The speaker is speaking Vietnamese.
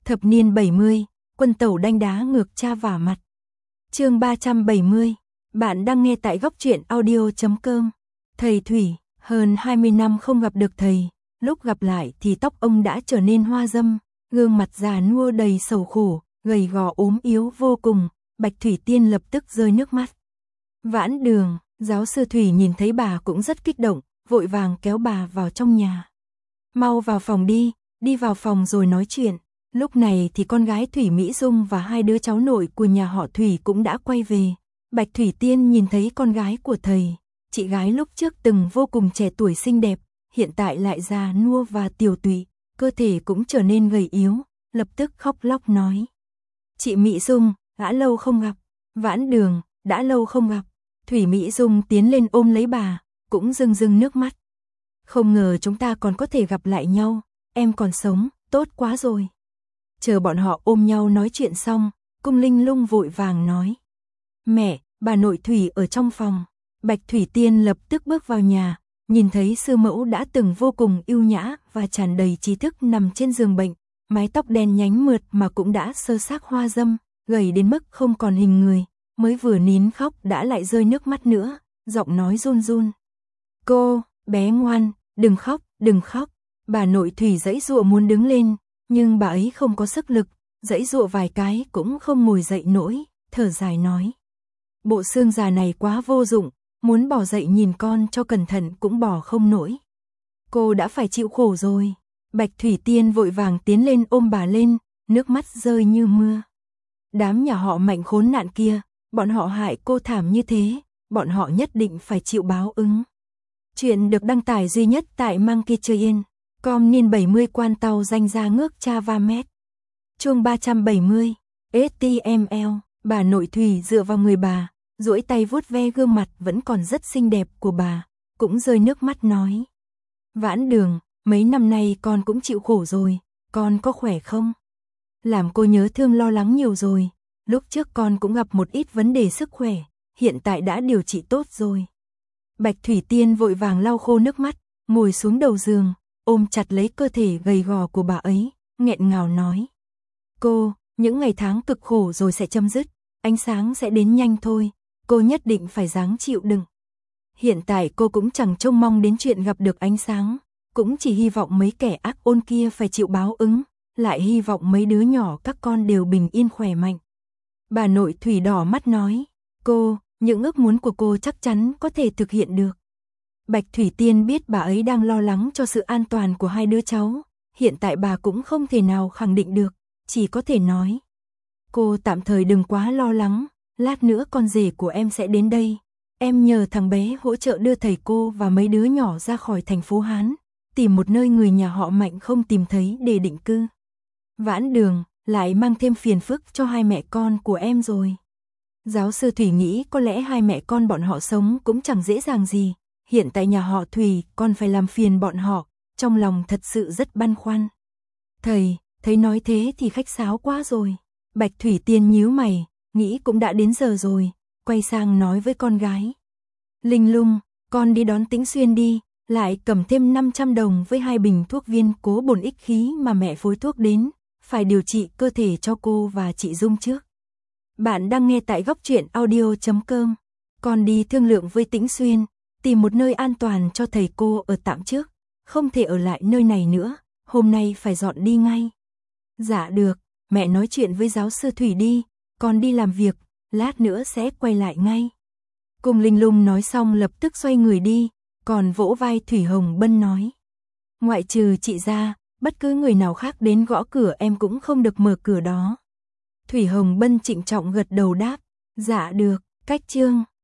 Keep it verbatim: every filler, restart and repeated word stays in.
Thập niên bảy mươi, quân tẩu đanh đá ngược cha vả mặt. Chương ba trăm bảy mươi. Bạn đang nghe tại góc truyện audio chấm com. Thầy Thủy, hơn hai mươi năm không gặp được thầy, lúc gặp lại thì tóc ông đã trở nên hoa râm, gương mặt già nua đầy sầu khổ, gầy gò ốm yếu vô cùng. Bạch Thủy Tiên lập tức rơi nước mắt. Vãn Đường, giáo sư Thủy nhìn thấy bà cũng rất kích động, vội vàng kéo bà vào trong nhà. Mau vào phòng đi, đi vào phòng rồi nói chuyện. Lúc này thì con gái Thủy Mỹ Dung và hai đứa cháu nội của nhà họ Thủy cũng đã quay về. Bạch Thủy Tiên nhìn thấy con gái của thầy, chị gái lúc trước từng vô cùng trẻ tuổi xinh đẹp, hiện tại lại già nua và tiều tụy, cơ thể cũng trở nên gầy yếu, lập tức khóc lóc nói. Chị Mỹ Dung, đã lâu không gặp. Vãn Đường, đã lâu không gặp. Thủy Mỹ Dung tiến lên ôm lấy bà, cũng rưng rưng nước mắt. Không ngờ chúng ta còn có thể gặp lại nhau, em còn sống, tốt quá rồi. Chờ bọn họ ôm nhau nói chuyện xong, Cung Linh Lung vội vàng nói. Mẹ, bà nội Thủy ở trong phòng. Bạch Thủy Tiên lập tức bước vào nhà, nhìn thấy sư mẫu đã từng vô cùng yêu nhã và tràn đầy trí thức nằm trên giường bệnh, mái tóc đen nhánh mượt mà cũng đã sơ xác hoa râm, gầy đến mức không còn hình người, mới vừa nín khóc đã lại rơi nước mắt nữa, giọng nói run run. Cô, bé ngoan, đừng khóc, đừng khóc. Bà nội Thủy giãy giụa muốn đứng lên, nhưng bà ấy không có sức lực, giãy giụa vài cái cũng không ngồi dậy nổi, thở dài nói. Bộ xương già này quá vô dụng, muốn bỏ dậy nhìn con cho cẩn thận cũng bỏ không nổi. Cô đã phải chịu khổ rồi. Bạch Thủy Tiên vội vàng tiến lên ôm bà lên, nước mắt rơi như mưa. Đám nhà họ Mạnh khốn nạn kia, bọn họ hại cô thảm như thế, bọn họ nhất định phải chịu báo ứng. Chuyện được đăng tải duy nhất tại Monkey Train, com niên bảy mươi quan tàu danh ra ngước cha va mét. Chương ba trăm bảy mươi, ét tê em lờ, bà nội Thủy dựa vào người bà, duỗi tay vuốt ve gương mặt vẫn còn rất xinh đẹp của bà, cũng rơi nước mắt nói. Vãn Đường, mấy năm nay con cũng chịu khổ rồi, con có khỏe không? Làm cô nhớ thương lo lắng nhiều rồi, lúc trước con cũng gặp một ít vấn đề sức khỏe, hiện tại đã điều trị tốt rồi. Bạch Thủy Tiên vội vàng lau khô nước mắt, ngồi xuống đầu giường, ôm chặt lấy cơ thể gầy gò của bà ấy, nghẹn ngào nói. Cô, những ngày tháng cực khổ rồi sẽ chấm dứt, ánh sáng sẽ đến nhanh thôi, cô nhất định phải ráng chịu đựng. Hiện tại cô cũng chẳng trông mong đến chuyện gặp được ánh sáng, cũng chỉ hy vọng mấy kẻ ác ôn kia phải chịu báo ứng, lại hy vọng mấy đứa nhỏ các con đều bình yên khỏe mạnh. Bà nội Thủy đỏ mắt nói, cô, những ước muốn của cô chắc chắn có thể thực hiện được. Bạch Thủy Tiên biết bà ấy đang lo lắng cho sự an toàn của hai đứa cháu, hiện tại bà cũng không thể nào khẳng định được, chỉ có thể nói. Cô tạm thời đừng quá lo lắng, lát nữa con rể của em sẽ đến đây. Em nhờ thằng bé hỗ trợ đưa thầy cô và mấy đứa nhỏ ra khỏi thành phố Hán, tìm một nơi người nhà họ Mạnh không tìm thấy để định cư. Vãn Đường, lại mang thêm phiền phức cho hai mẹ con của em rồi. Giáo sư Thủy nghĩ có lẽ hai mẹ con bọn họ sống cũng chẳng dễ dàng gì, hiện tại nhà họ Thủy còn phải làm phiền bọn họ, trong lòng thật sự rất băn khoăn. Thầy, thấy nói thế thì khách sáo quá rồi. Bạch Thủy Tiên nhíu mày, nghĩ cũng đã đến giờ rồi, quay sang nói với con gái. Linh Lung, con đi đón Tĩnh Xuyên đi, lại cầm thêm năm trăm đồng với hai bình thuốc viên cố bổn ích khí mà mẹ phối thuốc đến, phải điều trị cơ thể cho cô và chị Dung trước. Bạn đang nghe tại góc truyện audio chấm com. Con đi thương lượng với Tĩnh Xuyên, tìm một nơi an toàn cho thầy cô ở tạm trước, không thể ở lại nơi này nữa, hôm nay phải dọn đi ngay. Dạ được, mẹ nói chuyện với giáo sư Thủy đi, con đi làm việc, lát nữa sẽ quay lại ngay. Cung Linh Lung nói xong lập tức xoay người đi, còn vỗ vai Thủy Hồng Bân nói. Ngoại trừ chị ra, bất cứ người nào khác đến gõ cửa em cũng không được mở cửa đó. Thủy Hồng Bân trịnh trọng gật đầu đáp, dạ được, cách chương.